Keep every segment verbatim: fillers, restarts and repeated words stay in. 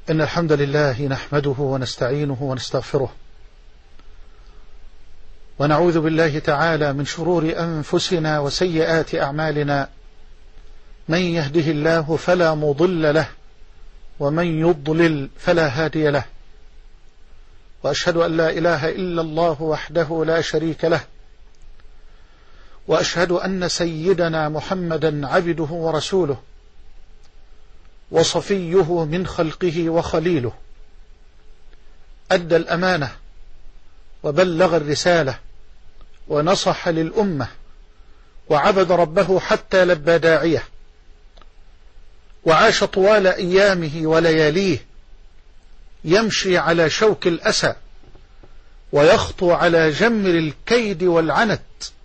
إن الحمد لله نحمده ونستعينه ونستغفره، ونعوذ بالله تعالى من شرور أنفسنا وسيئات أعمالنا. من يهده الله فلا مضل له، ومن يضلل فلا هادي له. وأشهد أن لا إله إلا الله وحده لا شريك له، وأشهد أن سيدنا محمدا عبده ورسوله، وصفيه من خلقه وخليله. أدى الأمانة وبلغ الرسالة ونصح للأمة، وعبد ربه حتى لبى داعيه، وعاش طوال أيامه ولياليه يمشي على شوك الأسى، ويخطو على جمر الكيد والعنت،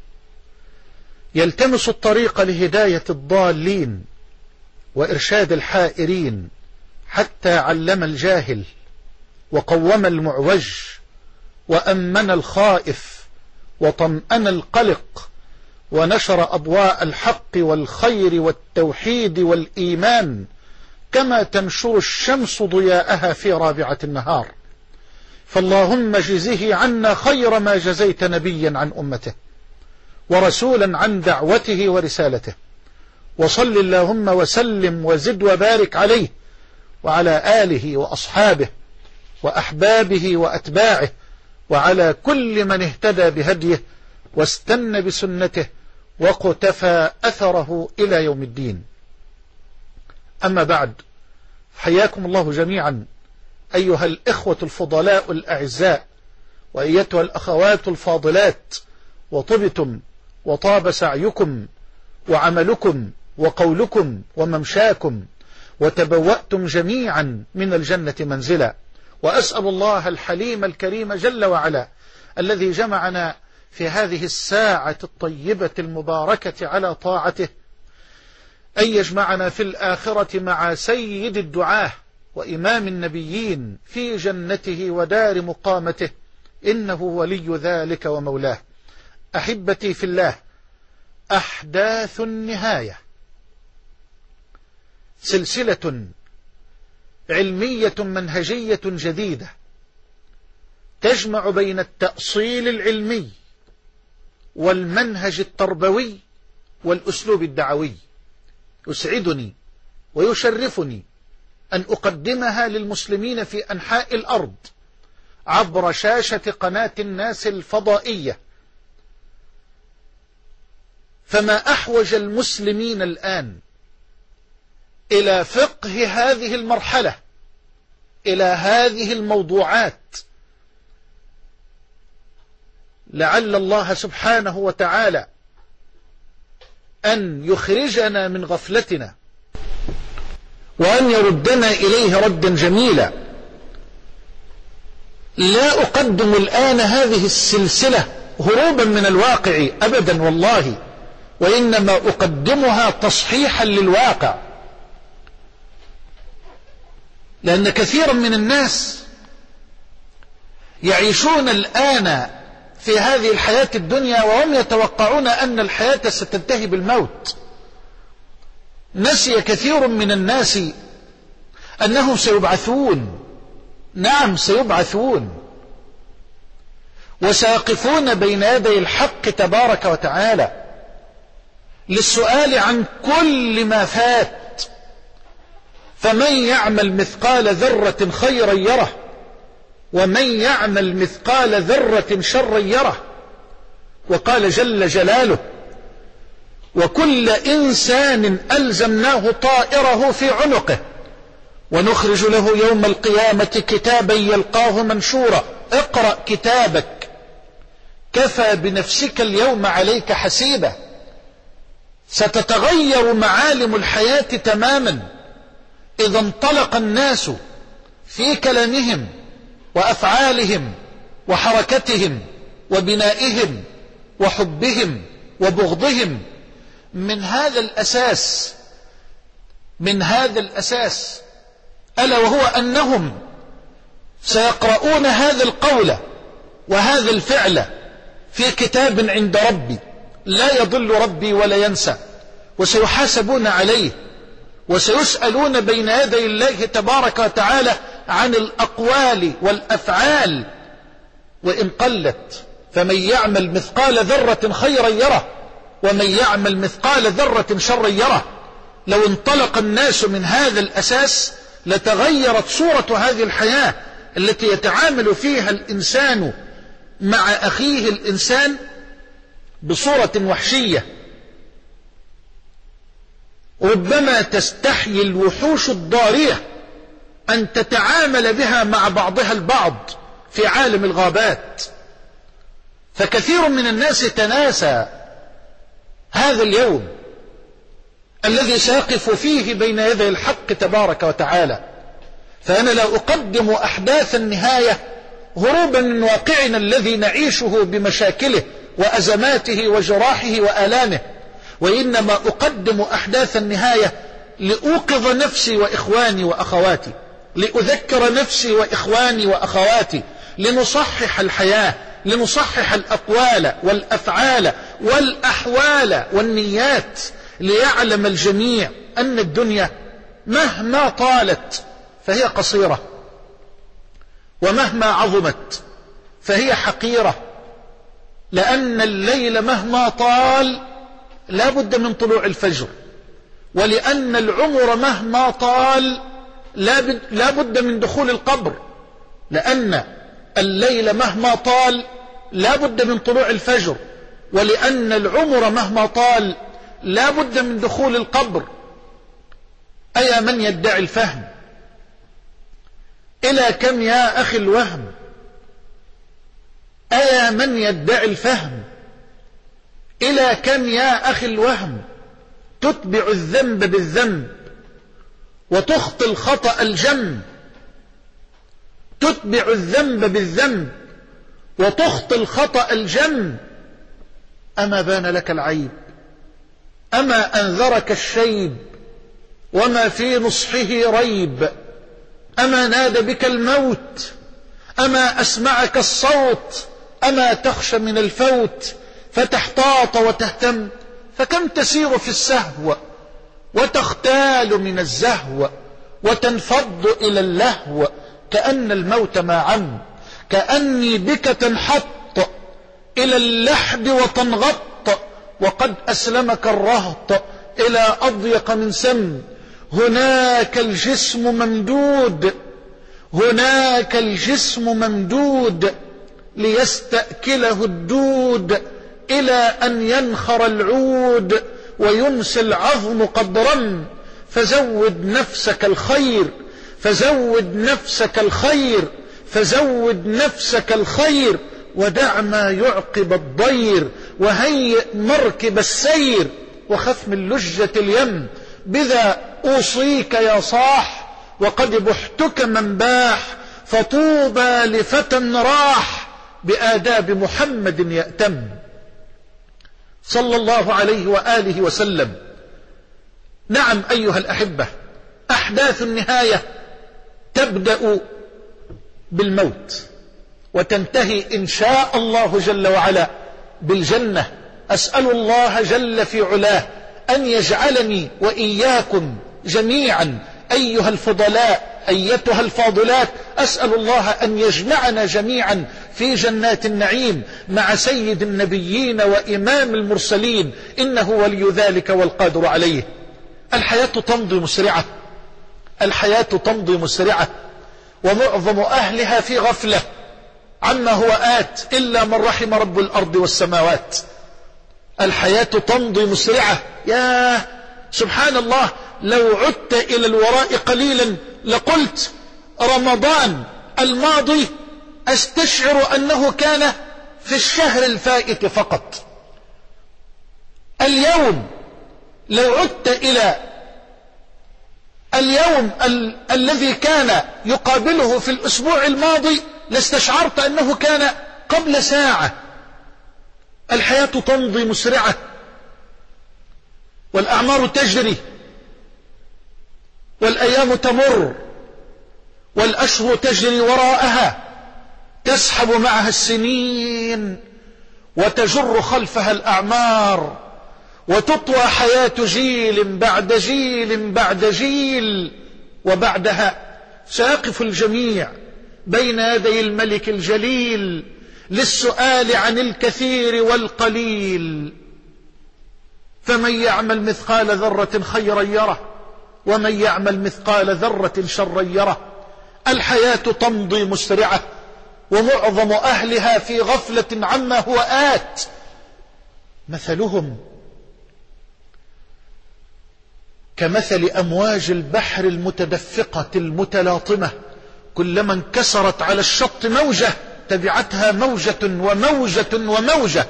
يلتمس الطريق لهداية الضالين وإرشاد الحائرين، حتى علم الجاهل وقوم المعوج وأمن الخائف وطمأن القلق، ونشر أضواء الحق والخير والتوحيد والإيمان كما تنشر الشمس ضياءها في رابعة النهار. فاللهم جزه عنا خير ما جزيت نبيا عن أمته ورسولا عن دعوته ورسالته، وصل اللهم وسلم وزد وبارك عليه وعلى آله وأصحابه وأحبابه وأتباعه، وعلى كل من اهتدى بهديه واستنى بسنته وقتفى أثره إلى يوم الدين. أما بعد، حياكم الله جميعا أيها الإخوة الفضلاء الأعزاء، وأيتها الأخوات الفاضلات، وطبتم وطاب سعيكم وعملكم وقولكم وممشاكم، وتبوأتم جميعا من الجنة منزلا. وأسأل الله الحليم الكريم جل وعلا الذي جمعنا في هذه الساعة الطيبة المباركة على طاعته أن يجمعنا في الآخرة مع سيد الدعاة وإمام النبيين في جنته ودار مقامته، إنه ولي ذلك ومولاه. أحبتي في الله، أحداث النهاية سلسلة علمية منهجية جديدة تجمع بين التأصيل العلمي والمنهج التربوي والأسلوب الدعوي. يسعدني ويشرفني أن أقدمها للمسلمين في أنحاء الأرض عبر شاشة قناة الناس الفضائية. فما أحوج المسلمين الآن إلى فقه هذه المرحلة، إلى هذه الموضوعات، لعل الله سبحانه وتعالى أن يخرجنا من غفلتنا وأن يردنا إليه ردا جميلا. لا أقدم الآن هذه السلسلة هروبا من الواقع أبدا والله، وإنما أقدمها تصحيحا للواقع، لأن كثيرا من الناس يعيشون الآن في هذه الحياة الدنيا وهم يتوقعون أن الحياة ستنتهي بالموت. نسي كثير من الناس أنهم سيبعثون. نعم، سيبعثون وسيقفون بين يدي الحق تبارك وتعالى للسؤال عن كل ما فات. فمن يعمل مثقال ذرة خيرا يره، ومن يعمل مثقال ذرة شرا يره. وقال جل جلاله: وكل إنسان ألزمناه طائره في عنقه ونخرج له يوم القيامة كتابا يلقاه منشورا اقرأ كتابك كفى بنفسك اليوم عليك حسيبا. ستتغير معالم الحياة تماما إذا انطلق الناس في كلامهم وأفعالهم وحركتهم وبنائهم وحبهم وبغضهم من هذا الأساس من هذا الأساس ألا وهو أنهم سيقرؤون هذا القول وهذا الفعل في كتاب عند ربي لا يضل ربي ولا ينسى، وسيحاسبون عليه وسيسألون بين يدي الله تبارك وتعالى عن الأقوال والأفعال وإن قلت. فمن يعمل مثقال ذرة خيرا يره ومن يعمل مثقال ذرة شرا يره. لو انطلق الناس من هذا الأساس لتغيرت صورة هذه الحياة التي يتعامل فيها الإنسان مع أخيه الإنسان بصورة وحشية. ربما تستحيي الوحوش الضارية أن تتعامل بها مع بعضها البعض في عالم الغابات. فكثير من الناس تناسى هذا اليوم الذي سيقف فيه بين يدي الحق تبارك وتعالى. فأنا لا أقدم أحداث النهاية هروبا من واقعنا الذي نعيشه بمشاكله وأزماته وجراحه وآلامه، وإنما أقدم أحداث النهاية لأوقظ نفسي وإخواني وأخواتي، لأذكر نفسي وإخواني وأخواتي، لنصحح الحياة، لنصحح الأقوال والأفعال والأحوال والنيات، ليعلم الجميع أن الدنيا مهما طالت فهي قصيرة، ومهما عظمت فهي حقيرة، لأن الليل مهما طال لا بد من طلوع الفجر، ولأن العمر مهما طال لا بد من دخول القبر، لأن الليل مهما طال لا بد من طلوع الفجر، ولأن العمر مهما طال لا بد من دخول القبر. أيا من يدعي الفهم، إلى كم يا أخي الوهم؟ أيا من يدعي الفهم، إلى كم يا أخي الوهم؟ تتبع الذنب بالذنب وتخطي الخطأ الجم، تتبع الذنب بالذنب وتخطي الخطأ الجم. أما بان لك العيب، أما أنذرك الشيب، وما في نصحه ريب، أما نادى بك الموت، أما أسمعك الصوت، أما تخشى من الفوت فتحتاط وتهتم. فكم تسير في السهو وتختال من الزهو وتنفض إلى اللهو، كأن الموت ما عم، كأني بك تنحط إلى اللحد وتنغط، وقد أسلمك الرهط إلى أضيق من سم. هناك الجسم ممدود، هناك الجسم ممدود ليستأكله الدود، إلى أن ينخر العود ويمسي العظم قد رم. فزود نفسك الخير، فزود نفسك الخير، فزود نفسك الخير، ودع ما يعقب الضير، وهيئ مركب السير، وخف من لجة اليم. بذا أوصيك يا صاح، وقد بحتك من باح، فطوبى لفتى راح بآداب محمد يأتم صلى الله عليه وآله وسلم. نعم أيها الأحبة، أحداث النهاية تبدأ بالموت وتنتهي إن شاء الله جل وعلا بالجنة. أسأل الله جل في علاه أن يجعلني وإياكم جميعا أيها الفضلاء أيتها الفاضلات، أسأل الله أن يجمعنا جميعا في جنات النعيم مع سيد النبيين وإمام المرسلين، إنه ولي ذلك والقادر عليه. الحياة تمضي مسرعة، الحياة تمضي مسرعة، ومعظم أهلها في غفلة عما هو آت، إلا من رحم رب الأرض والسماوات. الحياة تمضي مسرعة. يا سبحان الله، لو عدت إلى الوراء قليلا لقلت رمضان الماضي أستشعر أنه كان في الشهر الفائت فقط. اليوم لو عدت إلى اليوم ال الذي كان يقابله في الأسبوع الماضي لاستشعرت أنه كان قبل ساعة. الحياة تمضي مسرعة، والأعمار تجري، والأيام تمر، والأشهر تجري وراءها، تسحب معها السنين وتجر خلفها الأعمار، وتطوى حياة جيل بعد جيل بعد جيل، وبعدها سيقف الجميع بين يدي الملك الجليل للسؤال عن الكثير والقليل. فمن يعمل مثقال ذرة خيرا يره ومن يعمل مثقال ذرة شرا يره. الحياة تمضي مسرعة ومعظم أهلها في غفلة عما هو آت. مثلهم كمثل أمواج البحر المتدفقة المتلاطمة، كلما انكسرت على الشط موجة تبعتها موجة وموجة وموجة.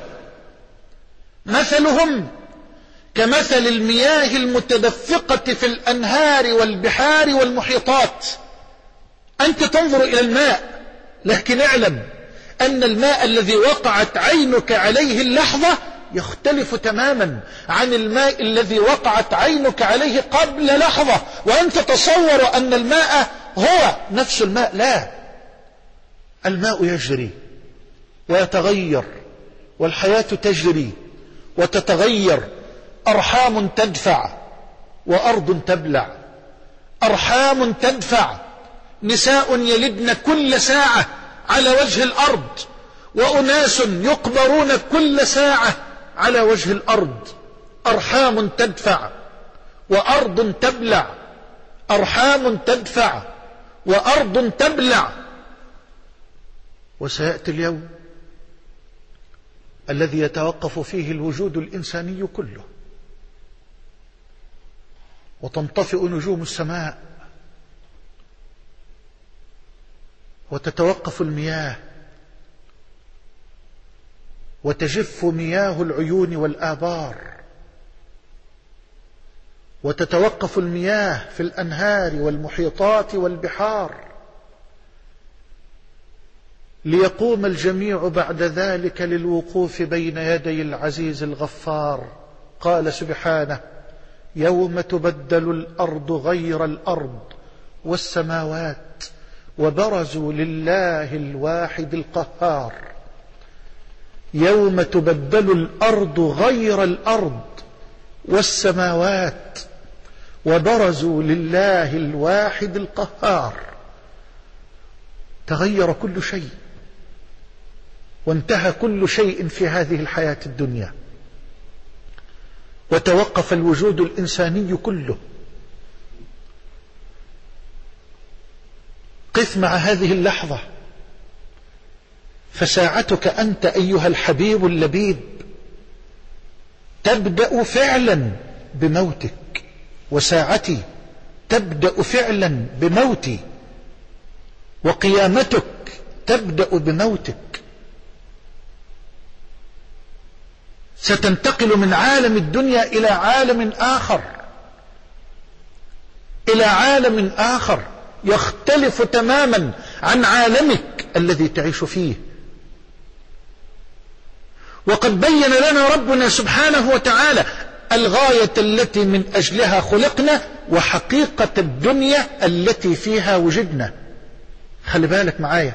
مثلهم كمثل المياه المتدفقة في الأنهار والبحار والمحيطات. أنت تنظر إلى الماء، لكن اعلم أن الماء الذي وقعت عينك عليه اللحظة يختلف تماما عن الماء الذي وقعت عينك عليه قبل لحظة، وأنت تتصور أن الماء هو نفس الماء. لا، الماء يجري ويتغير، والحياة تجري وتتغير. أرحام تدفع وأرض تبلع. أرحام تدفع، نساء يلدن كل ساعة على وجه الأرض، وأناس يقبرون كل ساعة على وجه الأرض. أرحام تدفع وأرض تبلع. أرحام تدفع وأرض تبلع. وسيأتي اليوم الذي يتوقف فيه الوجود الإنساني كله، وتنطفئ نجوم السماء، وتتوقف المياه، وتجف مياه العيون والآبار، وتتوقف المياه في الأنهار والمحيطات والبحار، ليقوم الجميع بعد ذلك للوقوف بين يدي العزيز الغفار. قال سبحانه: يوم تبدل الأرض غير الأرض والسماوات وبرزوا لله الواحد القهار. يوم تبدل الأرض غير الأرض والسماوات وبرزوا لله الواحد القهار. تغير كل شيء وانتهى كل شيء في هذه الحياة الدنيا، وتوقف الوجود الإنساني كله. قف مع هذه اللحظة، فساعتك أنت أيها الحبيب اللبيب تبدأ فعلا بموتك، وساعتي تبدأ فعلا بموتي، وقيامتك تبدأ بموتك. ستنتقل من عالم الدنيا إلى عالم آخر، إلى عالم آخر يختلف تماما عن عالمك الذي تعيش فيه. وقد بين لنا ربنا سبحانه وتعالى الغاية التي من أجلها خلقنا، وحقيقة الدنيا التي فيها وجدنا. خلي بالك معايا،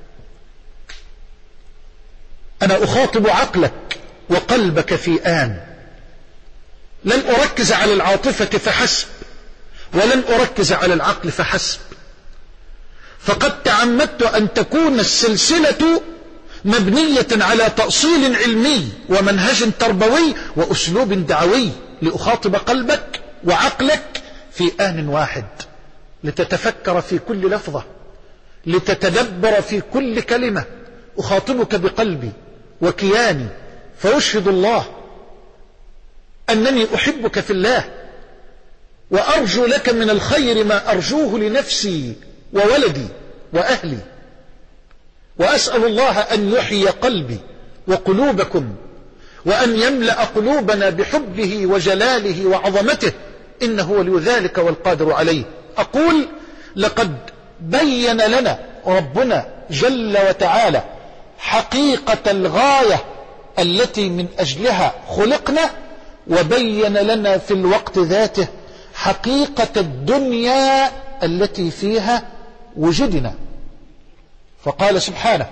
أنا أخاطب عقلك وقلبك في آن. لن أركز على العاطفة فحسب، ولن أركز على العقل فحسب، فقد تعمدت أن تكون السلسلة مبنية على تأصيل علمي ومنهج تربوي وأسلوب دعوي، لأخاطب قلبك وعقلك في آن واحد، لتتفكر في كل لفظة، لتتدبر في كل كلمة. أخاطبك بقلبي وكياني، فأشهد الله أنني أحبك في الله، وأرجو لك من الخير ما أرجوه لنفسي وولدي وأهلي، وأسأل الله أن يحيي قلبي وقلوبكم، وأن يملأ قلوبنا بحبه وجلاله وعظمته، إنه ولي ذلك والقادر عليه. أقول: لقد بين لنا ربنا جل وتعالى حقيقة الغاية التي من أجلها خلقنا، وبين لنا في الوقت ذاته حقيقة الدنيا التي فيها وجدنا. فقال سبحانه: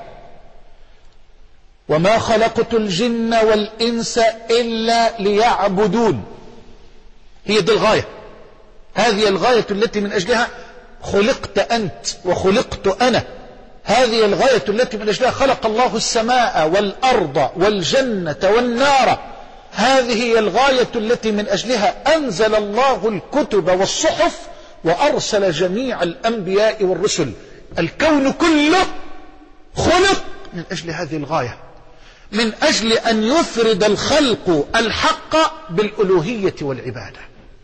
وما خلقت الجن والإنس إلا ليعبدون. هي دي الغاية، هذه الغاية التي من أجلها خلقت أنت وخلقت أنا. هذه الغاية التي من أجلها خلق الله السماء والأرض والجنة والنار. هذه هي الغاية التي من أجلها أنزل الله الكتب والصحف وأرسل جميع الأنبياء والرسل. الكون كله خلق من أجل هذه الغاية، من أجل أن يفرد الخلق الحق بالألوهية والعبادة،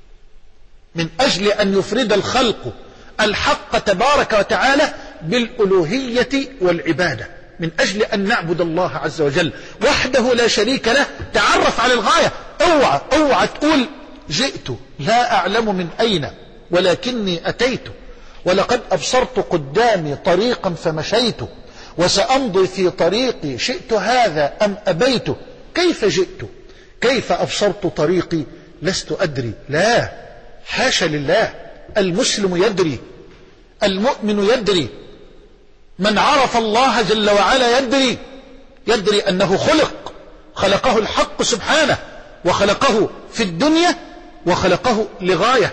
من أجل أن يفرد الخلق الحق تبارك وتعالى بالألوهية والعبادة، من أجل أن نعبد الله عز وجل وحده لا شريك له. تعرف على الغاية. اوعى اوعى تقول جئت لا أعلم من أين ولكني أتيت، ولقد أبصرت قدامي طريقا فمشيت، وسأمضي في طريقي شئت هذا أم أبيت. كيف جئت؟ كيف أبصرت طريقي؟ لست أدري. لا، حاشا لله. المسلم يدري، المؤمن يدري، من عرف الله جل وعلا يدري، يدري أنه خلق، خلقه الحق سبحانه، وخلقه في الدنيا وخلقه لغاية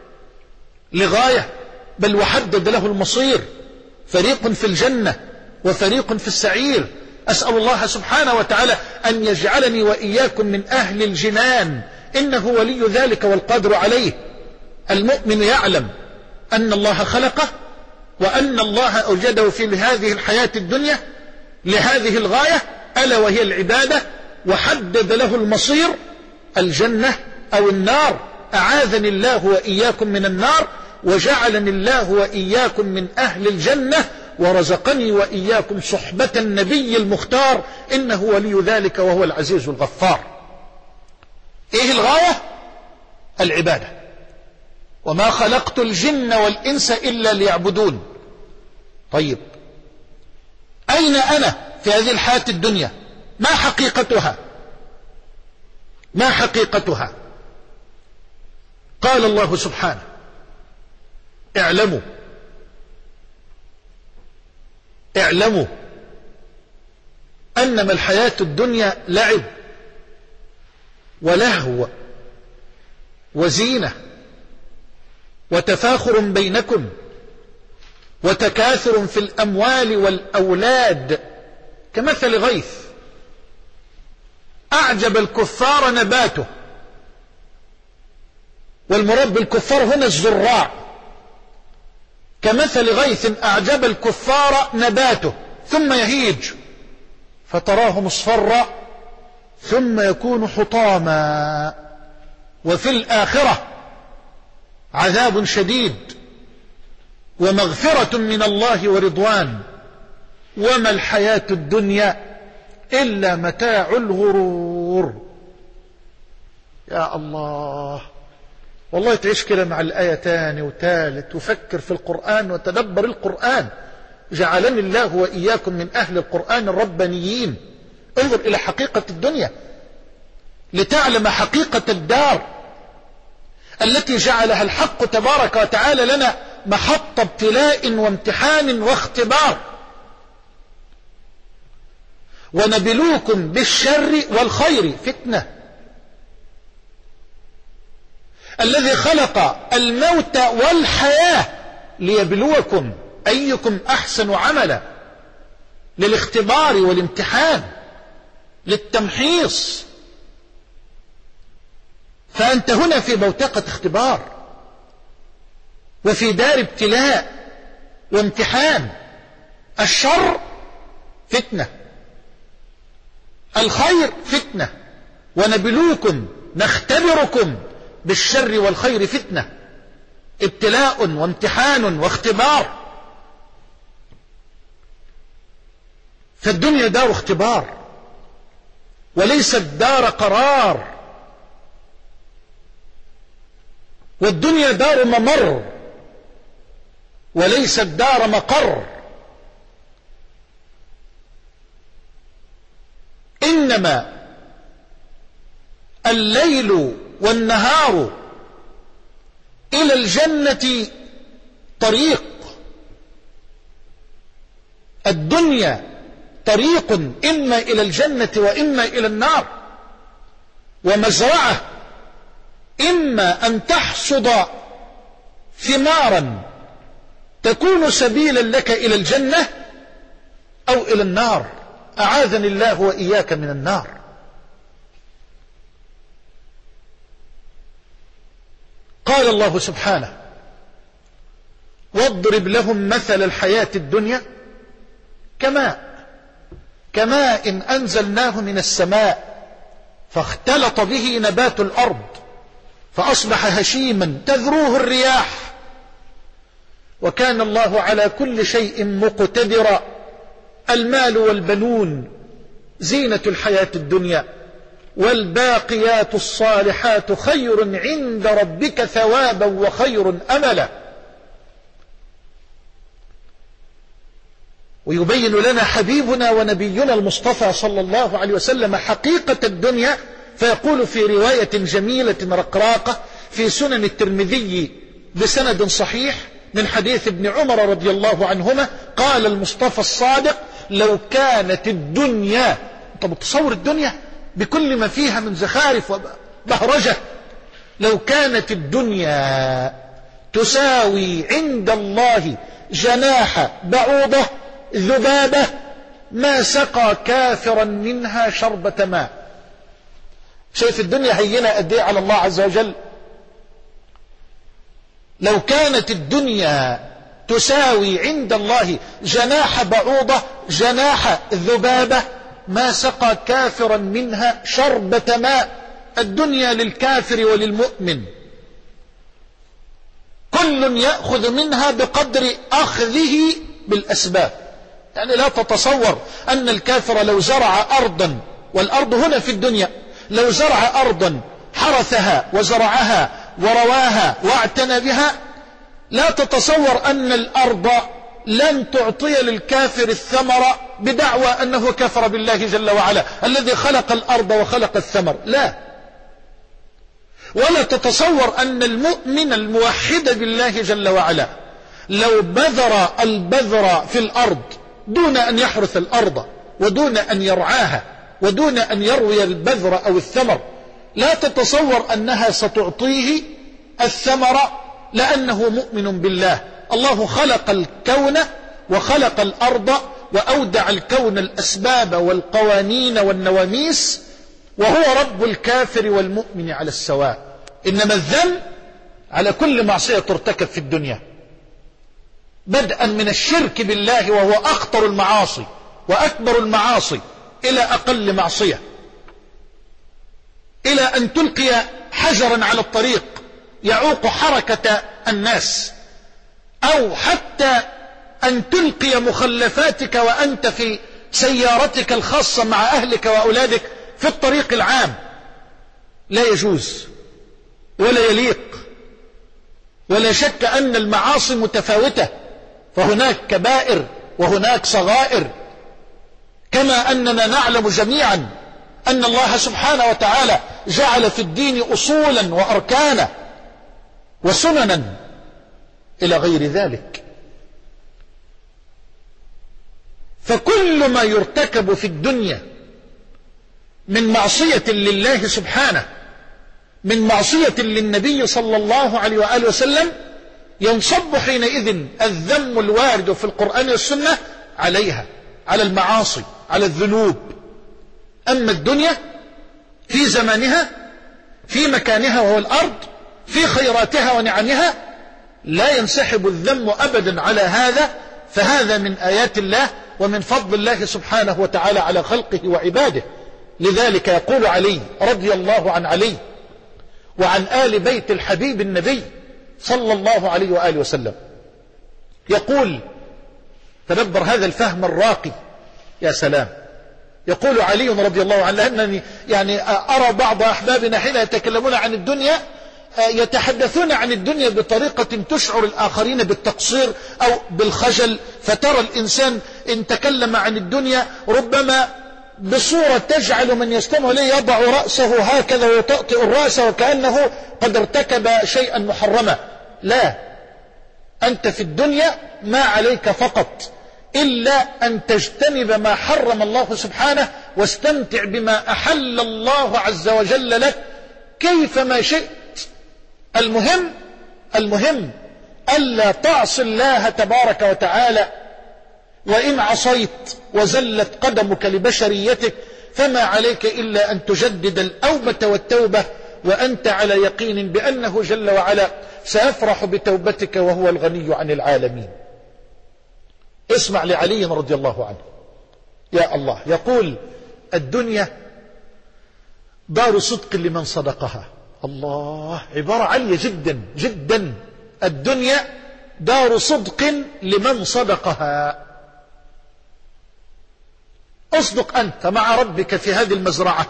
لغاية بل وحدد له المصير، فريق في الجنة وفريق في السعير. أسأل الله سبحانه وتعالى أن يجعلني وإياكم من أهل الجنان، إنه ولي ذلك والقادر عليه. المؤمن يعلم أن الله خلقه، وأن الله أوجده في هذه الحياة الدنيا لهذه الغاية ألا وهي العبادة، وحدد له المصير الجنة أو النار. أعاذني الله وإياكم من النار، وجعلني الله وإياكم من أهل الجنة، ورزقني وإياكم صحبة النبي المختار، إنه ولي ذلك وهو العزيز الغفار. إيه الغاية؟ العبادة. وما خلقت الجن والإنس إلا ليعبدون. طيب، أين أنا في هذه الحياة الدنيا؟ ما حقيقتها؟ ما حقيقتها؟ قال الله سبحانه: اعلموا اعلموا أنما الحياة الدنيا لعب ولهو وزينة وتفاخر بينكم وتكاثر في الأموال والأولاد كمثل غيث أعجب الكفار نباته. والمراد بالكفار هنا الزراع. كمثل غيث أعجب الكفار نباته ثم يهيج فتراه مصفرا ثم يكون حطاما، وفي الآخرة عذاب شديد ومغفرة من الله ورضوان، وما الحياة الدنيا إلا متاع الغرور. يا الله، والله تعيش كده مع الآية تاني وتالت، وفكر في القرآن وتدبر القرآن. جعلني الله وإياكم من أهل القرآن الربانيين. انظر إلى حقيقة الدنيا لتعلم حقيقة الدار التي جعلها الحق تبارك وتعالى لنا محط ابتلاء وامتحان واختبار. ونبلوكم بالشر والخير فتنة. الذي خلق الموت والحياة ليبلوكم أيكم أحسن عملا، للاختبار والامتحان، للتمحيص. فأنت هنا في بوتقة اختبار وفي دار ابتلاء وامتحان. الشر فتنة، الخير فتنة. ونبلوكم نختبركم بالشر والخير فتنة، ابتلاء وامتحان واختبار. فالدنيا دار اختبار وليست دار قرار، والدنيا دار ممر وليست دار مقر. إنما الليل والنهار إلى الجنة طريق. الدنيا طريق إما إلى الجنة وإما إلى النار، ومزرعة إما أن تحصد ثمارا تكون سبيلا لك إلى الجنة أو إلى النار. أعاذني الله وإياك من النار. قال الله سبحانه: واضرب لهم مثل الحياة الدنيا كماء كماء إن أنزلناه من السماء فاختلط به نبات الأرض فأصبح هشيما تذروه الرياح وكان الله على كل شيء مقتدرا. المال والبنون زينة الحياة الدنيا والباقيات الصالحات خير عند ربك ثوابا وخير أملا. ويبين لنا حبيبنا ونبينا المصطفى صلى الله عليه وسلم حقيقة الدنيا، فيقول في رواية جميلة رقراقة في سنن الترمذي بسند صحيح من حديث ابن عمر رضي الله عنهما، قال المصطفى الصادق: لو كانت الدنيا، انت متصور الدنيا بكل ما فيها من زخارف وبهرجة، لو كانت الدنيا تساوي عند الله جناح بعوضة ذبابة ما سقى كافرا منها شربة ماء. شايف الدنيا هينة قد ايه على الله عز وجل؟ لو كانت الدنيا تساوي عند الله جناح بعوضة جناح ذبابة ما سقى كافرا منها شربة ماء. الدنيا للكافر وللمؤمن كل يأخذ منها بقدر أخذه بالأسباب. يعني لا تتصور أن الكافر لو زرع أرضا، والأرض هنا في الدنيا، لو زرع أرضا حرثها وزرعها ورواها واعتنى بها، لا تتصور أن الأرض لن تعطي للكافر الثمر بدعوى أنه كفر بالله جل وعلا الذي خلق الأرض وخلق الثمر، لا. ولا تتصور أن المؤمن الموحد بالله جل وعلا لو بذر البذر في الأرض دون أن يحرث الأرض ودون أن يرعاها ودون أن يروي البذر أو الثمر، لا تتصور أنها ستعطيه الثمر لأنه مؤمن بالله. الله خلق الكون وخلق الأرض وأودع الكون الأسباب والقوانين والنواميس، وهو رب الكافر والمؤمن على السواء. إنما الذنب على كل معصية ترتكب في الدنيا، بدءا من الشرك بالله وهو أخطر المعاصي وأكبر المعاصي إلى أقل معصية، إلى أن تلقي حجرا على الطريق يعوق حركة الناس، أو حتى أن تلقي مخلفاتك وأنت في سيارتك الخاصة مع أهلك وأولادك في الطريق العام. لا يجوز ولا يليق. ولا شك أن المعاصي متفاوتة، فهناك كبائر وهناك صغائر، كما أننا نعلم جميعا أن الله سبحانه وتعالى جعل في الدين أصولا وأركانا وسننا إلى غير ذلك. فكل ما يرتكب في الدنيا من معصية لله سبحانه، من معصية للنبي صلى الله عليه وآله وسلم، ينصب حينئذ الذم الوارد في القرآن والسنة عليها، على المعاصي، على الذنوب. أما الدنيا في زمانها، في مكانها وهو الأرض، في خيراتها ونعمها، لا ينسحب الذم أبدا على هذا، فهذا من آيات الله ومن فضل الله سبحانه وتعالى على خلقه وعباده. لذلك يقول علي رضي الله عن علي وعن آل بيت الحبيب النبي صلى الله عليه وآله وسلم، يقول: تدبر هذا الفهم الراقي، يا سلام. يقول علي رضي الله عنه: لأنني يعني أرى بعض أحبابنا حين يتكلمون عن الدنيا يتحدثون عن الدنيا بطريقة تشعر الآخرين بالتقصير أو بالخجل، فترى الإنسان إن تكلم عن الدنيا ربما بصورة تجعل من يستمع إليه يضع رأسه هكذا ويطأطئ الرأس وكأنه قد ارتكب شيئا محرما. لا، أنت في الدنيا ما عليك فقط إلا أن تجتنب ما حرم الله سبحانه واستمتع بما أحل الله عز وجل لك كيفما شئت. المهم المهم ألا تعصي الله تبارك وتعالى، وإن عصيت وزلت قدمك لبشريتك فما عليك إلا أن تجدد الأوبة والتوبة وأنت على يقين بأنه جل وعلا سيفرح بتوبتك وهو الغني عن العالمين. اسمع لعلي رضي الله عنه، يا الله، يقول: الدنيا دار صدق لمن صدقها. الله، عبارة عالية جدا جدا. الدنيا دار صدق لمن صدقها. اصدق أنت مع ربك في هذه المزرعة،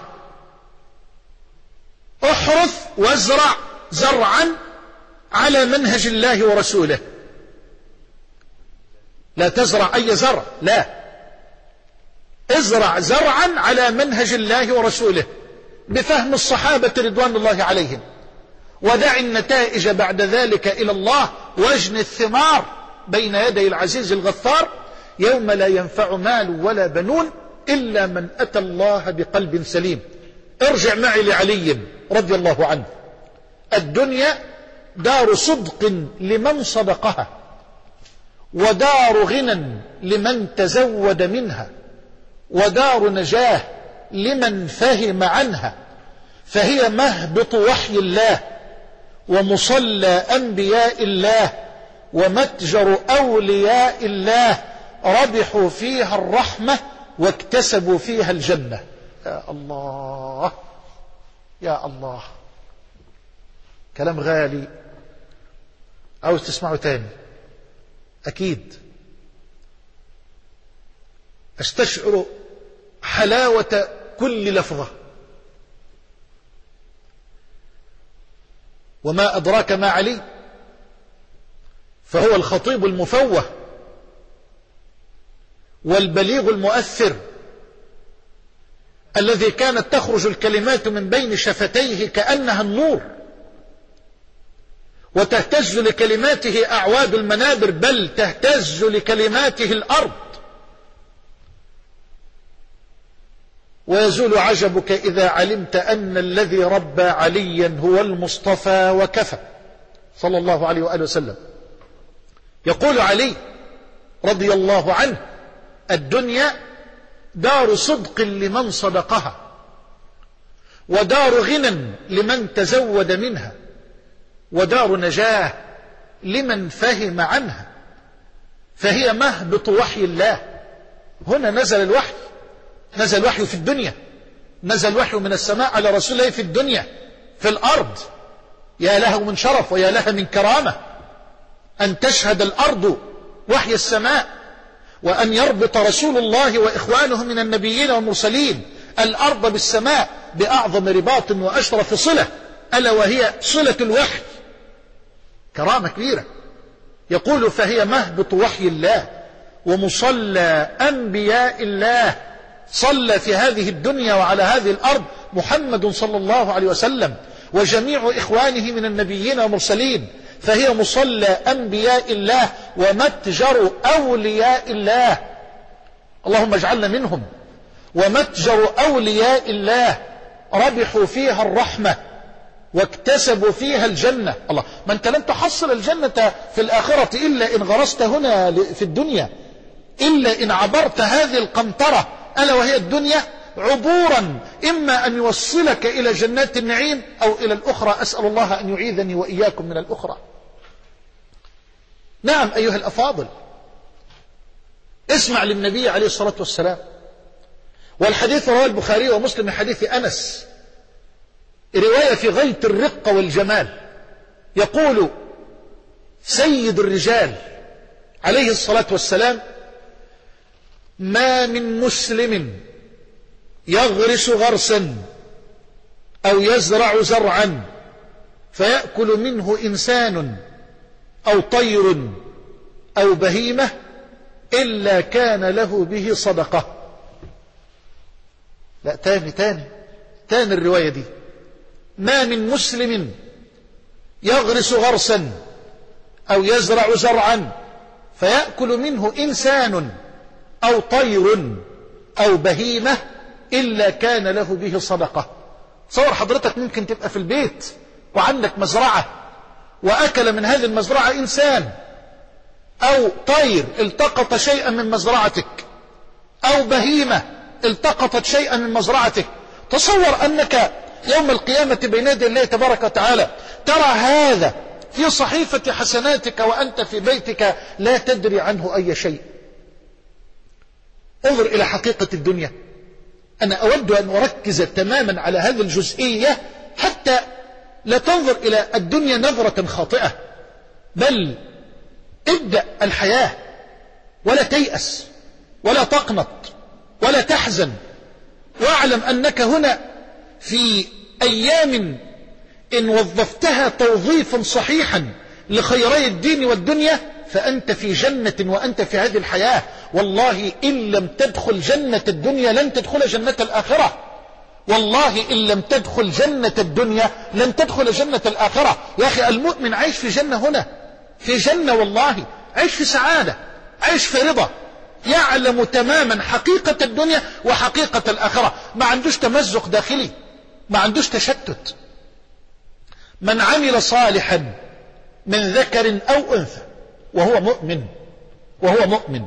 احرث وازرع زرعا على منهج الله ورسوله. لا تزرع أي زرع، لا، ازرع زرعا على منهج الله ورسوله بفهم الصحابة رضوان الله عليهم، ودع النتائج بعد ذلك إلى الله، واجن الثمار بين يدي العزيز الغفار يوم لا ينفع مال ولا بنون إلا من أتى الله بقلب سليم. ارجع معي لعلي رضي الله عنه: الدنيا دار صدق لمن صدقها، ودار غنى لمن تزود منها، ودار نجاة لمن فهم عنها، فهي مهبط وحي الله، ومصلى أنبياء الله، ومتجر أولياء الله، ربحوا فيها الرحمة واكتسبوا فيها الجنة. يا الله يا الله، كلام غالي. عاوز تسمعه تاني؟ أكيد. أستشعر حلاوة كل لفظة. وما أدراك ما علي، فهو الخطيب المفوه والبليغ المؤثر الذي كانت تخرج الكلمات من بين شفتيه كأنها النور، وتهتز لكلماته أعواد المنابر، بل تهتز لكلماته الأرض. ويزول عجبك إذا علمت أن الذي ربى عليا هو المصطفى وكفى صلى الله عليه وآله وسلم. يقول علي رضي الله عنه: الدنيا دار صدق لمن صدقها، ودار غنى لمن تزود منها، ودار نجاة لمن فهم عنها، فهي مهبط وحي الله. هنا نزل الوحي، نزل الوحي في الدنيا، نزل الوحي من السماء على رسول الله في الدنيا، في الأرض. يا له من شرف ويا لها من كرامة أن تشهد الأرض وحي السماء، وأن يربط رسول الله وإخوانه من النبيين والمرسلين الأرض بالسماء بأعظم رباط وأشرف صلة، ألا وهي صلة الوحي. كرامة كبيرة. يقول: فهي مهبط وحي الله، ومصلى أنبياء الله. صلى في هذه الدنيا وعلى هذه الأرض محمد صلى الله عليه وسلم وجميع إخوانه من النبيين والمرسلين، فهي مصلى أنبياء الله ومتجر أولياء الله. اللهم اجعلنا منهم. ومتجر أولياء الله، ربحوا فيها الرحمة واكتسبوا فيها الجنة. الله، ما أنت لن تحصل الجنة في الآخرة إلا إن غرست هنا في الدنيا، إلا إن عبرت هذه القنطرة ألا وهي الدنيا عبورا، إما أن يوصلك إلى جنات النعيم أو إلى الأخرى. أسأل الله أن يعيذني وإياكم من الأخرى. نعم أيها الأفاضل، اسمع للنبي عليه الصلاة والسلام. والحديث رواه البخاري ومسلم من حديث أنس، رواية في غاية الرقة والجمال. يقول سيد الرجال عليه الصلاة والسلام: ما من مسلم يغرس غرسا أو يزرع زرعا فيأكل منه إنسان أو طير أو بهيمة إلا كان له به صدقة. لا، تاني تاني تاني الرواية دي: ما من مسلم يغرس غرسا أو يزرع زرعا فيأكل منه إنسان أو طير أو بهيمة إلا كان له به صدقة. تصور حضرتك ممكن تبقى في البيت وعندك مزرعة وأكل من هذه المزرعة إنسان أو طير التقط شيئا من مزرعتك أو بهيمة التقطت شيئا من مزرعتك، تصور أنك يوم القيامة بين يدي الله تبارك وتعالى ترى هذا في صحيفة حسناتك وأنت في بيتك لا تدري عنه أي شيء. انظر إلى حقيقة الدنيا. أنا أود أن أركز تماما على هذه الجزئية حتى لا تنظر إلى الدنيا نظرة خاطئة، بل ابدأ الحياة ولا تيأس ولا تقنط ولا تحزن، واعلم أنك هنا في أيام إن وظفتها توظيفا صحيحا لخيري الدين والدنيا فأنت في جنة وأنت في هذه الحياة. والله إن لم تدخل جنة الدنيا لن تدخل جنة الآخرة، والله إن لم تدخل جنة الدنيا لن تدخل جنة الآخرة. يا أخي المؤمن عايش في جنة هنا، في جنة والله، عايش في سعادة، عايش في رضا، يعلم تماما حقيقة الدنيا وحقيقة الآخرة، ما عندوش تمزق داخلي، ما عندوش تشتت. من عمل صالحا من ذكر أو أنثى وهو مؤمن وهو مؤمن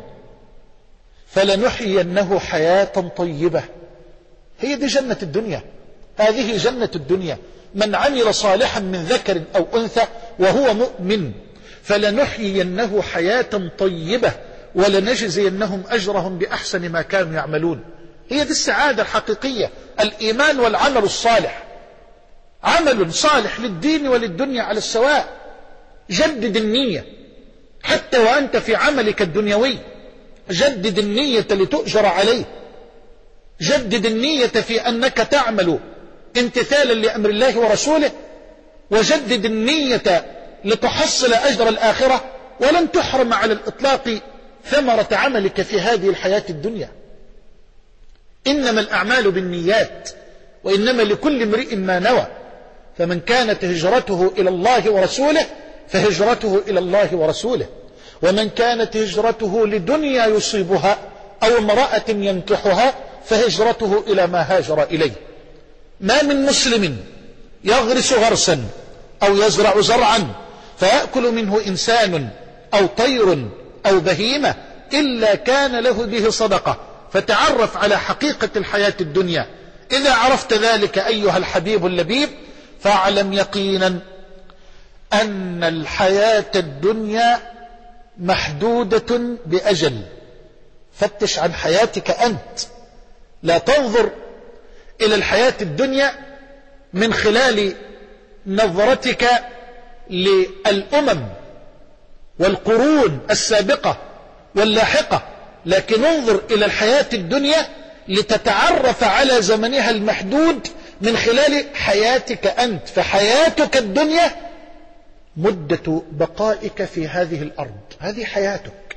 فلنحيينه حياة طيبة. هي دي جنة الدنيا، هذه جنة الدنيا. من عمل صالحا من ذكر أو أنثى وهو مؤمن فلنحيينه حياة طيبة ولنجزينهم أجرهم بأحسن ما كانوا يعملون. هي دي السعادة الحقيقية، الإيمان والعمل الصالح، عمل صالح للدين وللدنيا على السواء. جدد النية حتى وأنت في عملك الدنيوي، جدد النية لتؤجر عليه، جدد النية في أنك تعمل امتثالا لأمر الله ورسوله، وجدد النية لتحصل أجر الآخرة، ولن تحرم على الإطلاق ثمرة عملك في هذه الحياة الدنيا. إنما الأعمال بالنيات وإنما لكل امرئ ما نوى، فمن كانت هجرته إلى الله ورسوله فهجرته إلى الله ورسوله، ومن كانت هجرته لدنيا يصيبها أو امرأة ينكحها فهجرته إلى ما هاجر إليه. ما من مسلم يغرس غرسا أو يزرع زرعا فيأكل منه إنسان أو طير أو بهيمة إلا كان له به صدقة. فتعرف على حقيقة الحياة الدنيا. إذا عرفت ذلك أيها الحبيب اللبيب فاعلم يقينا أن الحياة الدنيا محدودة بأجل. فتش عن حياتك أنت، لا تنظر إلى الحياة الدنيا من خلال نظرتك للأمم والقرون السابقة واللاحقة، لكن انظر إلى الحياة الدنيا لتتعرف على زمنها المحدود من خلال حياتك أنت. فحياتك الدنيا مدة بقائك في هذه الأرض، هذه حياتك،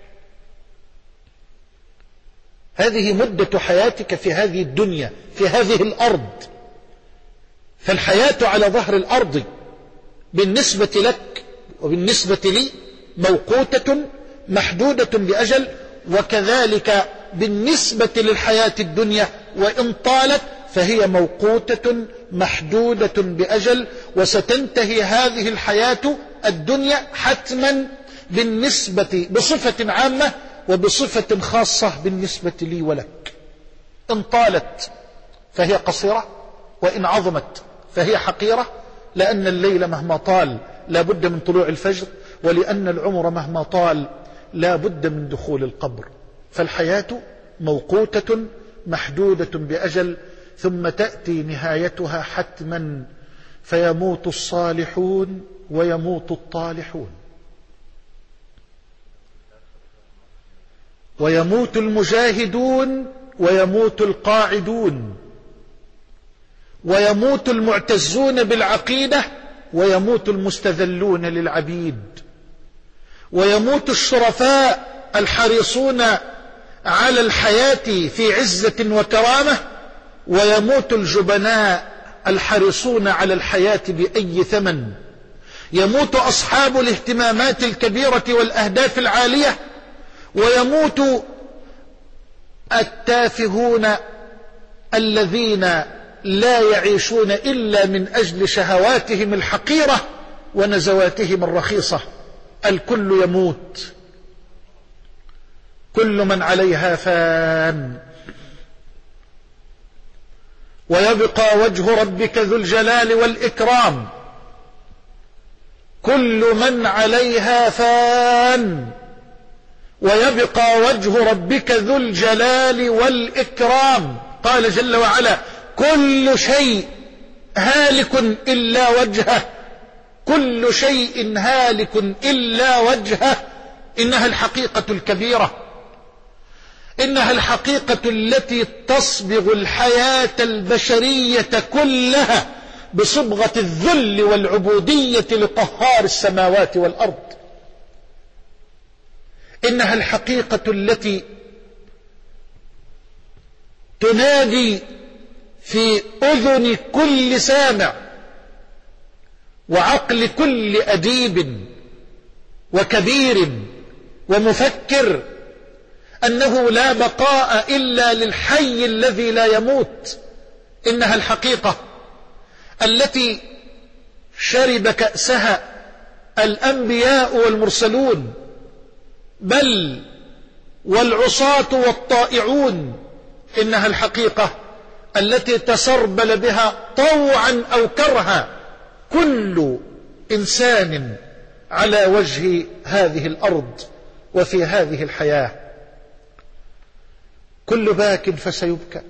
هذه مدة حياتك في هذه الدنيا في هذه الأرض. فالحياة على ظهر الأرض بالنسبة لك وبالنسبة لي موقوتة محدودة بأجل، وكذلك بالنسبة للحياة الدنيا وإن طالت فهي موقوتة محدودة بأجل، وستنتهي هذه الحياة الدنيا حتما بالنسبة بصفة عامة وبصفة خاصة بالنسبة لي ولك. إن طالت فهي قصيرة، وإن عظمت فهي حقيرة، لأن الليل مهما طال لا بد من طلوع الفجر، ولأن العمر مهما طال لا بد من دخول القبر. فالحياة موقوتة محدودة بأجل، ثم تأتي نهايتها حتما، فيموت الصالحون ويموت الطالحون، ويموت المجاهدون ويموت القاعدون، ويموت المعتزون بالعقيدة ويموت المستذلون للعبيد، ويموت الشرفاء الحريصون على الحياة في عزة وكرامة، ويموت الجبناء الحريصون على الحياة بأي ثمن. يموت أصحاب الاهتمامات الكبيرة والأهداف العالية، ويموت التافهون الذين لا يعيشون إلا من أجل شهواتهم الحقيرة ونزواتهم الرخيصة. الكل يموت، كل من عليها فان، ويبقى وجه ربك ذو الجلال والإكرام. كل من عليها فان، ويبقى وجه ربك ذو الجلال والإكرام. قال جل وعلا: كل شيء هالك إلا وجهه، كل شيء هالك إلا وجهه. إنها الحقيقة الكبيرة، إنها الحقيقة التي تصبغ الحياة البشرية كلها بصبغة الذل والعبودية لقهار السماوات والأرض. إنها الحقيقة التي تنادي في أذن كل سامع وعقل كل أديب وكبير ومفكر أنه لا بقاء إلا للحي الذي لا يموت. إنها الحقيقة التي شرب كأسها الأنبياء والمرسلون، بل والعصاة والطائعون. إنها الحقيقة التي تسربل بها طوعا أو كرها كل إنسان على وجه هذه الأرض وفي هذه الحياة. كل باك فسيبكى،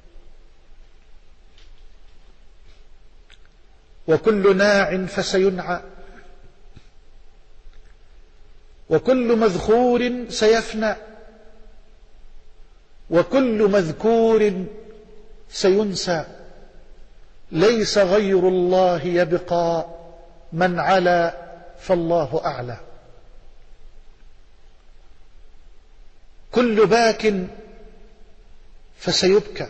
وكل ناع فسينعى، وكل مذخور سيفنى، وكل مذكور سينسى. ليس غير الله يبقى، من علا فالله أعلى. كل باك فسيبكى،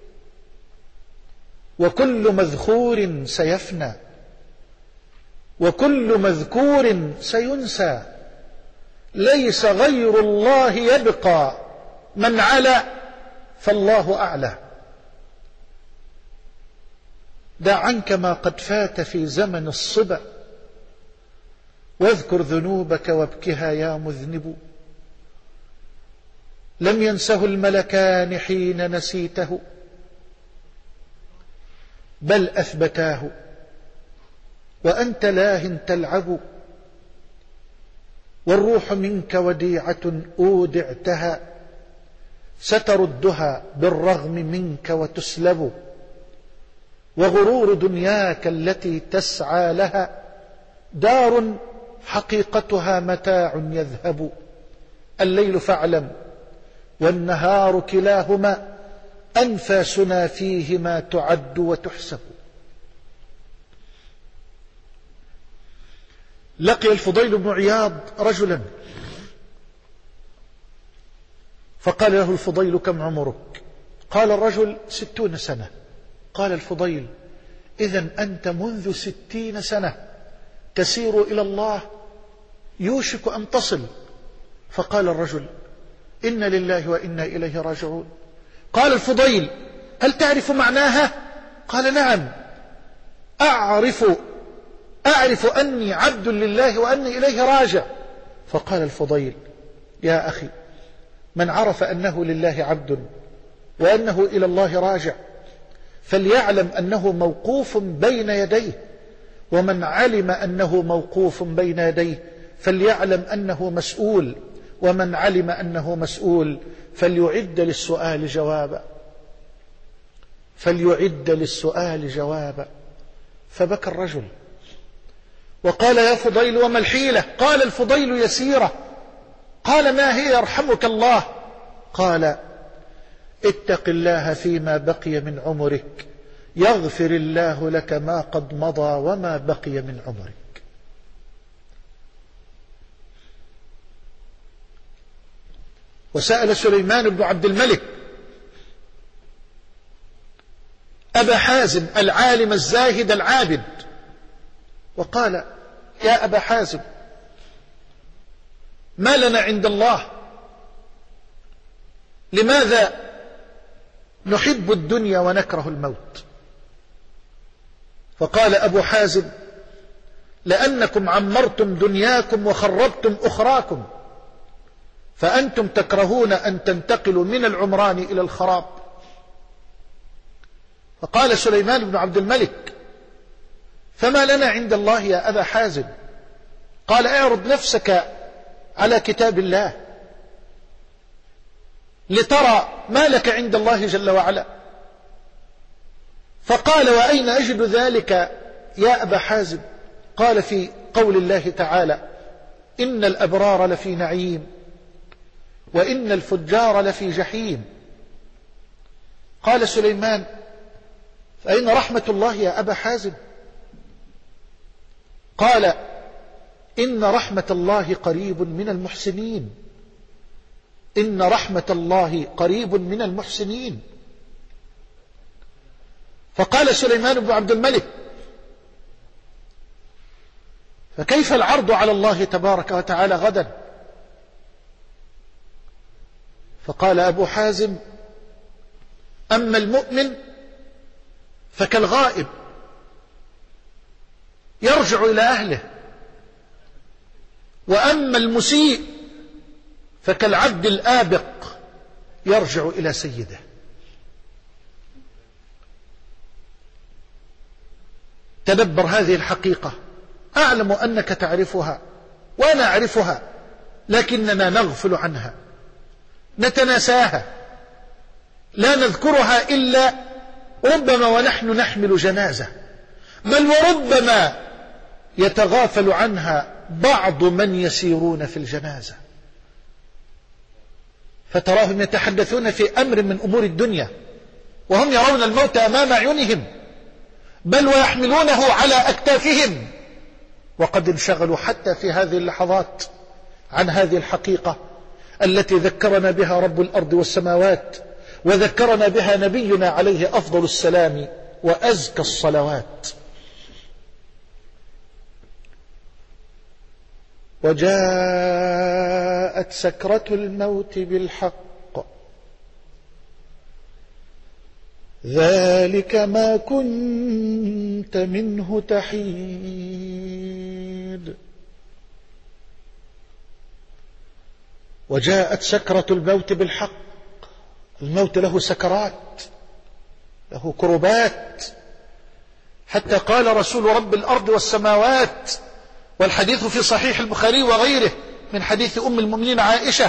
وكل مذخور سيفنى، وكل مذكور سينسى. ليس غير الله يبقى، من علا فالله أعلى. دع عنك ما قد فات في زمن الصبا، واذكر ذنوبك وابكها يا مذنب. لم ينسه الملكان حين نسيته، بل أثبتاه وأنت لاه تلعب. والروح منك وديعة أودعتها، ستردها بالرغم منك وتسلب. وغرور دنياك التي تسعى لها، دار حقيقتها متاع يذهب. الليل فاعلم والنهار كلاهما، أنفاسنا فيهما تعد وتحسب. لقي الفضيل بن عياض رجلا فقال له الفضيل: كم عمرك؟ قال الرجل: ستون سنة. قال الفضيل: إذن أنت منذ ستين سنة تسير إلى الله، يوشك أن تصل. فقال الرجل: إن لله وإنا إليه راجعون. قال الفضيل: هل تعرف معناها؟ قال: نعم، أعرف أعرف أني عبد لله وأني إليه راجع. فقال الفضيل: يا أخي، من عرف أنه لله عبد وأنه إلى الله راجع فليعلم أنه موقوف بين يديه، ومن علم أنه موقوف بين يديه فليعلم أنه مسؤول، ومن علم أنه مسؤول فليعد للسؤال جوابا فليعد للسؤال جوابا. فبكى الرجل وقال: يا فضيل، وما الحيلة؟ قال الفضيل: يسيرة. قال: ما هي يرحمك الله؟ قال: اتق الله فيما بقي من عمرك، يغفر الله لك ما قد مضى وما بقي من عمرك. وسأل سليمان بن عبد الملك أبا حازم العالم الزاهد العابد، وقال: يا أبا حازم، ما لنا عند الله؟ لماذا نحب الدنيا ونكره الموت؟ فقال أبو حازم: لأنكم عمرتم دنياكم وخربتم أخراكم، فأنتم تكرهون أن تنتقلوا من العمران إلى الخراب. فقال سليمان بن عبد الملك: فما لنا عند الله يا أبا حازم؟ قال: اعرض نفسك على كتاب الله لترى ما لك عند الله جل وعلا. فقال: وأين أجد ذلك يا أبا حازم؟ قال: في قول الله تعالى: إن الأبرار لفي نعيم وإن الفجار لفي جحيم. قال سليمان: فأين رحمة الله يا أبا حازم؟ قال: إن رحمة الله قريب من المحسنين، إن رحمة الله قريب من المحسنين. فقال سليمان بن عبد الملك: فكيف العرض على الله تبارك وتعالى غدا؟ فقال أبو حازم: أما المؤمن فكالغائب يرجع إلى أهله، وأما المسيء فكالعبد الآبق يرجع إلى سيده. تدبر هذه الحقيقة. أعلم أنك تعرفها وأنا أعرفها، لكننا نغفل عنها، نتناساها، لا نذكرها إلا ربما ونحن نحمل جنازة، بل وربما يتغافل عنها بعض من يسيرون في الجنازة، فتراهم يتحدثون في أمر من أمور الدنيا وهم يرون الموت أمام أعينهم، بل ويحملونه على أكتافهم، وقد انشغلوا حتى في هذه اللحظات عن هذه الحقيقة التي ذكرنا بها رب الأرض والسماوات، وذكرنا بها نبينا عليه أفضل السلام وأزكى الصلوات. وجاءت سكرة الموت بالحق ذلك ما كنت منه تحيد. وجاءت سكرة الموت بالحق. الموت له سكرات، له كربات، حتى قال رسول رب الأرض والسماوات، والحديث في صحيح البخاري وغيره من حديث أم المؤمنين عائشة: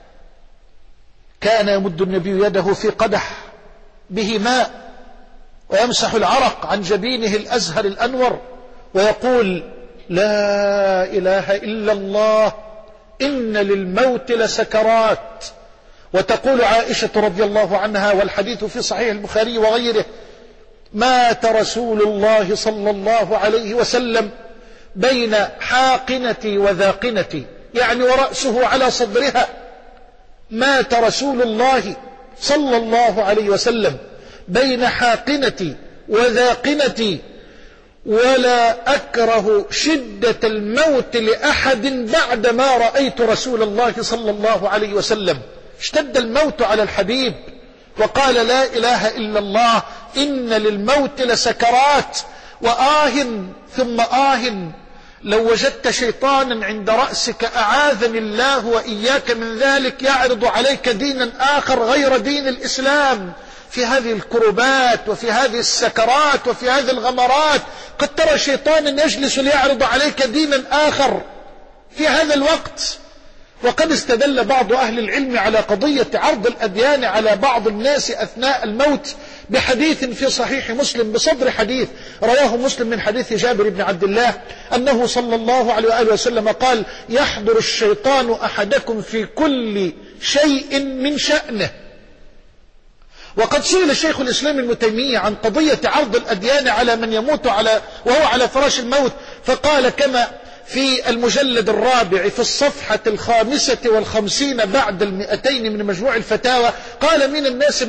كان يمد النبي يده في قدح به ماء ويمسح العرق عن جبينه الأزهر الأنور ويقول: لا إله إلا الله إن للموت لسكرات. وتقول عائشة رضي الله عنها، والحديث في صحيح البخاري وغيره: مات رسول الله صلى الله عليه وسلم بين حاقنتي وذاقنتي، يعني ورأسه على صدرها. مات رسول الله صلى الله عليه وسلم بين حاقنتي وذاقنتي، ولا أكره شدة الموت لأحد بعد ما رأيت رسول الله صلى الله عليه وسلم. اشتد الموت على الحبيب وقال: لا إله إلا الله إن للموت لسكرات. وآه ثم آه لو وجدت شيطانا عند رأسك أعاذني الله وإياك من ذلك يعرض عليك دينا آخر غير دين الإسلام في هذه الكربات وفي هذه السكرات وفي هذه الغمرات. قد ترى شيطانا يجلس ليعرض عليك دينا آخر في هذا الوقت. وقد استدل بعض أهل العلم على قضية عرض الأديان على بعض الناس أثناء الموت بحديث في صحيح مسلم بصدر حديث رواه مسلم من حديث جابر بن عبد الله أنه صلى الله عليه وآله وسلم قال: يحضر الشيطان أحدكم في كل شيء من شأنه. وقد سئل الشيخ الإسلام ابن تيمية عن قضية عرض الأديان على من يموت على وهو على فراش الموت، فقال كما في المجلد الرابع في الصفحة الخامسة والخمسين بعد المئتين من مجموع الفتاوى، قال: من الناس من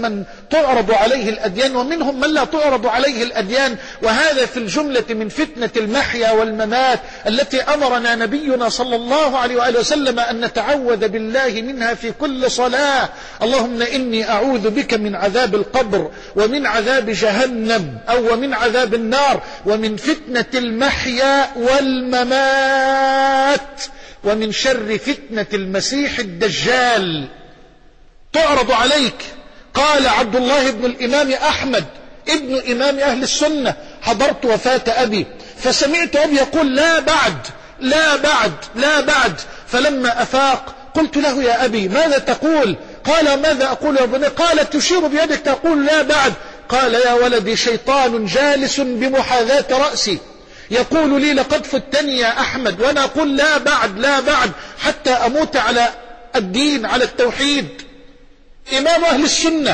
تعرض عليه الأديان، ومنهم من لا تعرض عليه الأديان، وهذا في الجملة من فتنة المحيا والممات التي أمرنا نبينا صلى الله عليه وآله وسلم أن نتعوذ بالله منها في كل صلاة. اللهم إني أعوذ بك من عذاب القبر ومن عذاب جهنم أو ومن عذاب النار ومن فتنة المحيا والممات ومن شر فتنة المسيح الدجال. تعرض عليك. قال عبد الله بن الإمام أحمد ابن إمام أهل السنة: حضرت وفاة أبي فسمعت أبي يقول: لا بعد لا بعد لا بعد. فلما أفاق قلت له: يا أبي ماذا تقول؟ قال: ماذا أقول يا ابني؟ قال: تشير بيدك تقول لا بعد. قال: يا ولدي، شيطان جالس بمحاذاة رأسي يقول لي: لقد فتني يا أحمد، وأنا أقول لا بعد لا بعد حتى أموت على الدين، على التوحيد. إمام أهل السنة.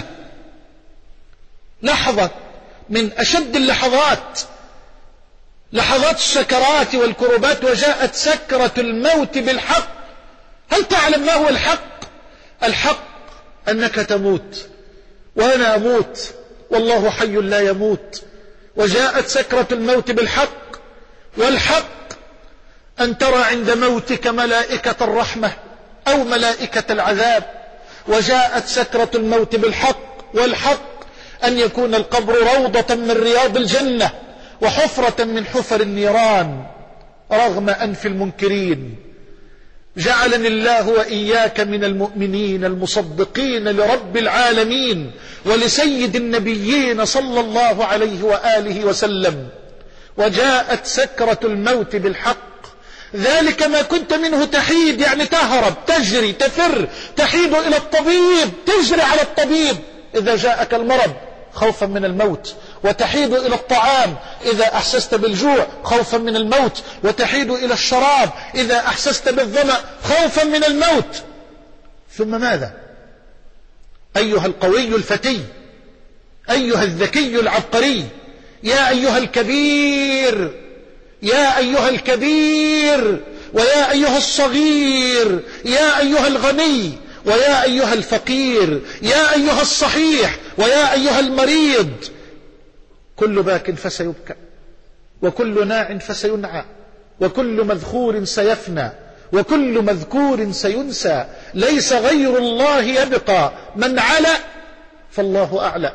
لحظة من أشد اللحظات، لحظات السكرات والكربات، وجاءت سكرة الموت بالحق. هل تعلم ما هو الحق؟ الحق أنك تموت وأنا أموت والله حي لا يموت. وجاءت سكرة الموت بالحق، والحق أن ترى عند موتك ملائكة الرحمة أو ملائكة العذاب. وجاءت سكرة الموت بالحق، والحق أن يكون القبر روضة من رياض الجنة وحفرة من حفر النيران رغم أنف المنكرين. جعلني الله وإياك من المؤمنين المصدقين لرب العالمين ولسيد النبيين صلى الله عليه وآله وسلم. وجاءت سكرة الموت بالحق. ذلك ما كنت منه تحيد، يعني تهرب، تجري، تفر، تحيد إلى الطبيب، تجري على الطبيب إذا جاءك المرض خوفا من الموت، وتحيد إلى الطعام إذا أحسست بالجوع خوفا من الموت، وتحيد إلى الشراب إذا أحسست بالظمأ خوفا من الموت. ثم ماذا؟ أيها القوي الفتي، أيها الذكي العبقري، يا أيها الكبير، يا أيها الكبير، ويا أيها الصغير، يا أيها الغني ويا أيها الفقير، يا أيها الصحيح ويا أيها المريض. كل باك فسيبكى، وكل ناع فسينعى، وكل مذخور سيفنى، وكل مذكور سينسى. ليس غير الله يبقى، من علا فالله أعلى.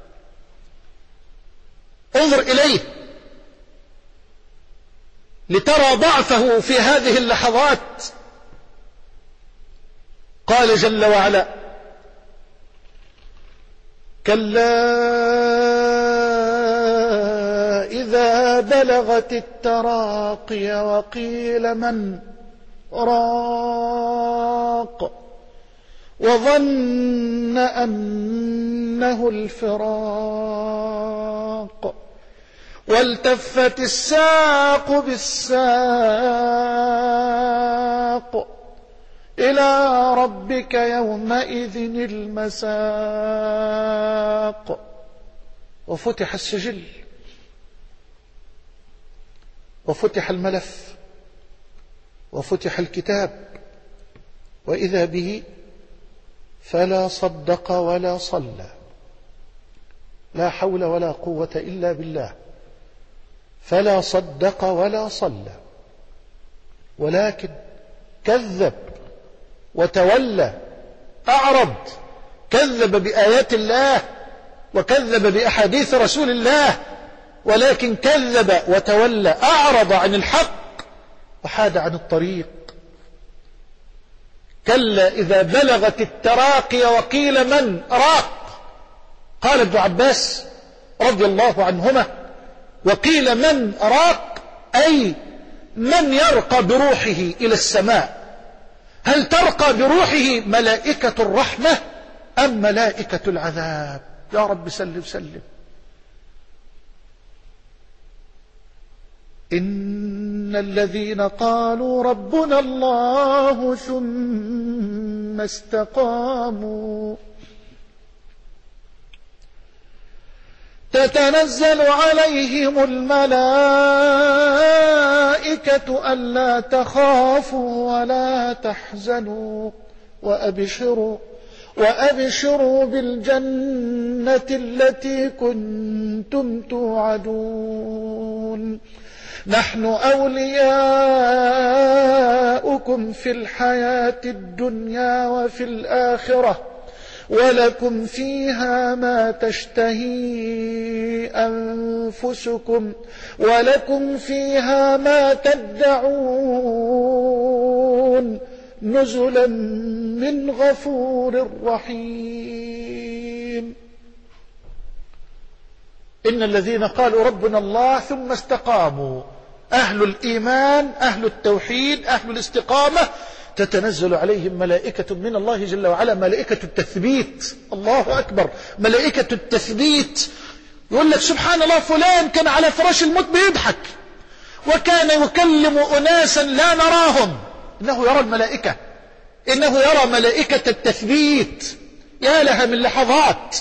انظر إليه لترى ضعفه في هذه اللحظات. قال جل وعلا: كلا إذا بلغت التراقي وقيل من راق وظن أنه الفراق والتفت الساق بالساق إلى ربك يومئذ المساق. وفتح السجل وفتح الملف وفتح الكتاب، وإذا به فلا صدق ولا صلى. لا حول ولا قوة إلا بالله. فلا صدق ولا صلى، ولكن كذب وتولى، أعرض، كذب بآيات الله وكذب بأحاديث رسول الله، ولكن كذب وتولى، أعرض عن الحق وحاد عن الطريق. كلا إذا بلغت التراقي وقيل من راق. قال ابن عباس رضي الله عنهما: وقيل من راق أي من يرقى بروحه إلى السماء. هل ترقى بروحه ملائكة الرحمة أم ملائكة العذاب؟ يا رب سلم سلم. إن الذين قالوا ربنا الله ثم استقاموا تتنزل عليهم الملائكة ألا تخافوا ولا تحزنوا وأبشروا وأبشروا بالجنة التي كنتم توعدون نحن أولياؤكم في الحياة الدنيا وفي الآخرة ولكم فيها ما تشتهي أنفسكم ولكم فيها ما تدعون نزلا من غفور رحيم. إن الذين قالوا ربنا الله ثم استقاموا، أهل الإيمان أهل التوحيد أهل الاستقامة، تتنزل عليهم ملائكة من الله جل وعلا، ملائكة التثبيت. الله أكبر، ملائكة التثبيت. يقول لك سبحان الله فلان كان على فراش الموت بيضحك وكان يكلم أناسا لا نراهم، إنه يرى الملائكة، إنه يرى ملائكة التثبيت. يا لها من لحظات.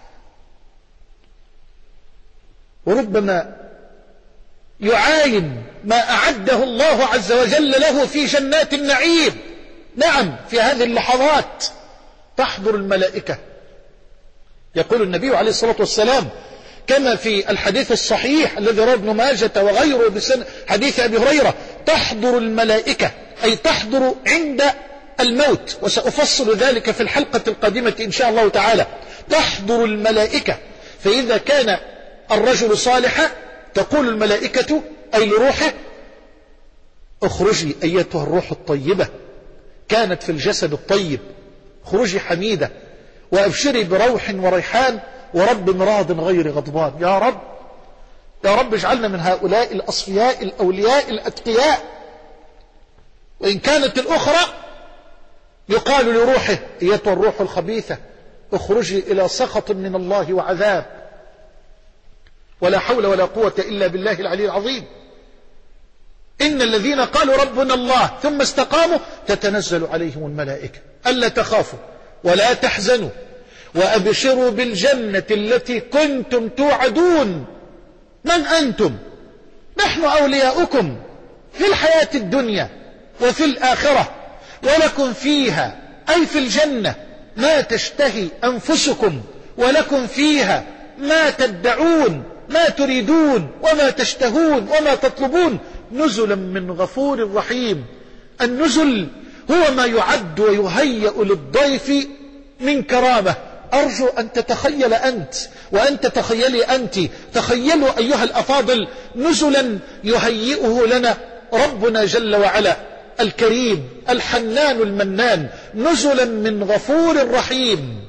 وربما يعاين ما أعده الله عز وجل له في جنات النعيم. نعم، في هذه اللحظات تحضر الملائكة. يقول النبي عليه الصلاة والسلام كما في الحديث الصحيح الذي رواه ابن ماجة وغيره بسنة حديث أبي هريرة: تحضر الملائكة، أي تحضر عند الموت، وسأفصل ذلك في الحلقة القادمة إن شاء الله تعالى. تحضر الملائكة، فإذا كان الرجل صالحا تقول الملائكة أي لروحه: اخرجي أيتها الروح الطيبة، كانت في الجسد الطيب، اخرجي حميدة وأبشري بروح وريحان ورب راض غير غضبان. يا رب، يا رب اجعلنا من هؤلاء الأصفياء الأولياء الأتقياء. وإن كانت الأخرى يقال لروحه: أيتها الروح الخبيثة، اخرجي إلى سخط من الله وعذاب. ولا حول ولا قوة إلا بالله العلي العظيم. إن الذين قالوا ربنا الله ثم استقاموا تتنزل عليهم الملائكة ألا تخافوا ولا تحزنوا وأبشروا بالجنة التي كنتم توعدون. من أنتم؟ نحن أولياؤكم في الحياة الدنيا وفي الآخرة، ولكم فيها أي في الجنة ما تشتهي أنفسكم، ولكم فيها ما تدعون، ما تريدون وما تشتهون وما تطلبون، نزلا من غفور رحيم. النزل هو ما يعد ويهيأ للضيف من كرامة. أرجو أن تتخيل أنت وأن تتخيلي أنت، تخيلوا أيها الأفاضل نزلا يهيئه لنا ربنا جل وعلا الكريم الحنان المنان، نزلا من غفور رحيم.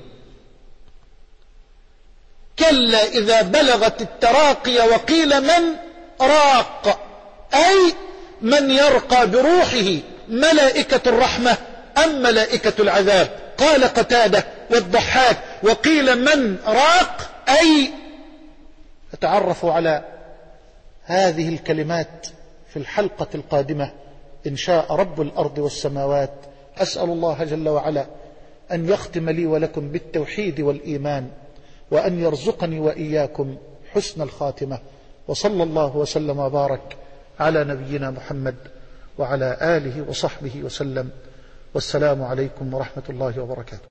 كلا إذا بلغت التراقي وقيل من راق، أي من يرقى بروحه، ملائكة الرحمة أم ملائكة العذاب؟ قال قتادة والضحاك: وقيل من راق، أي أتعرف على هذه الكلمات في الحلقة القادمة إن شاء رب الأرض والسماوات. أسأل الله جل وعلا أن يختم لي ولكم بالتوحيد والإيمان، وأن يرزقني وإياكم حسن الخاتمة. وصلى الله وسلم وبارك على نبينا محمد وعلى آله وصحبه وسلم، والسلام عليكم ورحمة الله وبركاته.